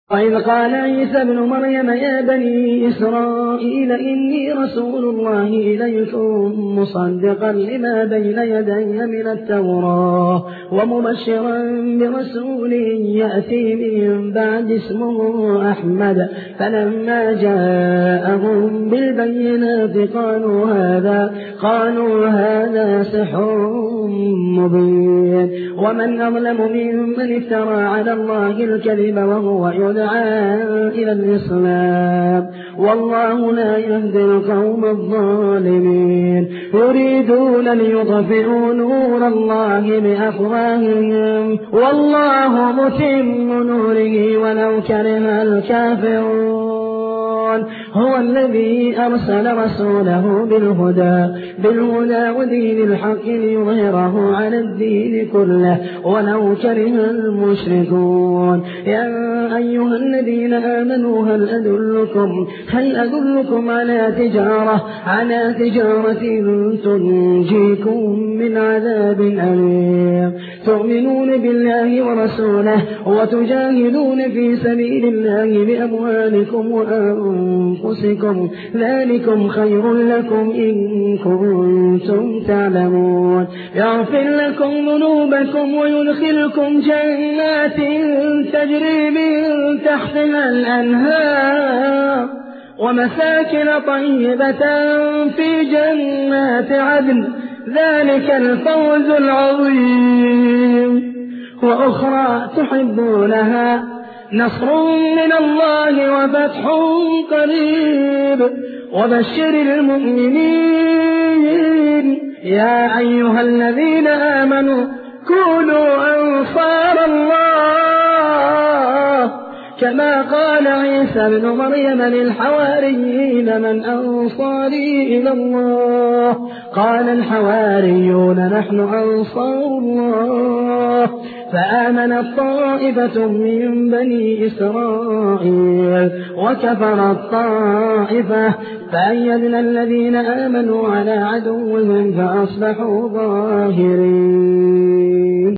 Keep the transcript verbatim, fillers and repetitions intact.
وإذ قال عيسى ابن مريم يا بني إسرائيل إني رسول الله إليكم مصدقا لما بين يدي من التوراة ومبشرا برسول يأتي من بعد اسمه أحمد فلما جاءهم بالبينات قالوا هذا قالوا هذا سحر مبين ومن أظلم ممن افترى على الله الكذب وهو يدعى إلى الإسلام والله لا يهدي القوم الظالمين يريدون ليطفئوا نور الله بأفواههم والله متم نوره ولو كره الكافرون هو الذي أرسل رسوله بالهدى بالهدى ودين الحق ليظهره على الدين كله ولو كره المشركون يا أيها الذين آمنوا هل أدلكم هل أدلكم على تجارة على تجارة تنجيكم من عذاب أليم تؤمنون بالله ورسوله وتجاهدون في سبيل الله بأموالكم وأنفسكم ذلكم خير لكم إن كنتم تعلمون يغفر لكم ذنوبكم ويدخلكم جنات تجري من تحتها الأنهار ومساكن طيبة في جنات عدن ذلك الفوز العظيم وأخرى تحبونها نصر من الله وفتح قريب وبشر المؤمنين يا أيها الذين آمنوا كونوا أنصار الله كما قال عيسى ابن مريم للحواريين من أنصاري إلى الله قال الحواريون نحن أنصار الله فآمنت طائفة من بني إسرائيل وكفرت طائفة فأيدنا الذين آمنوا على عدوهم فأصبحوا ظاهرين.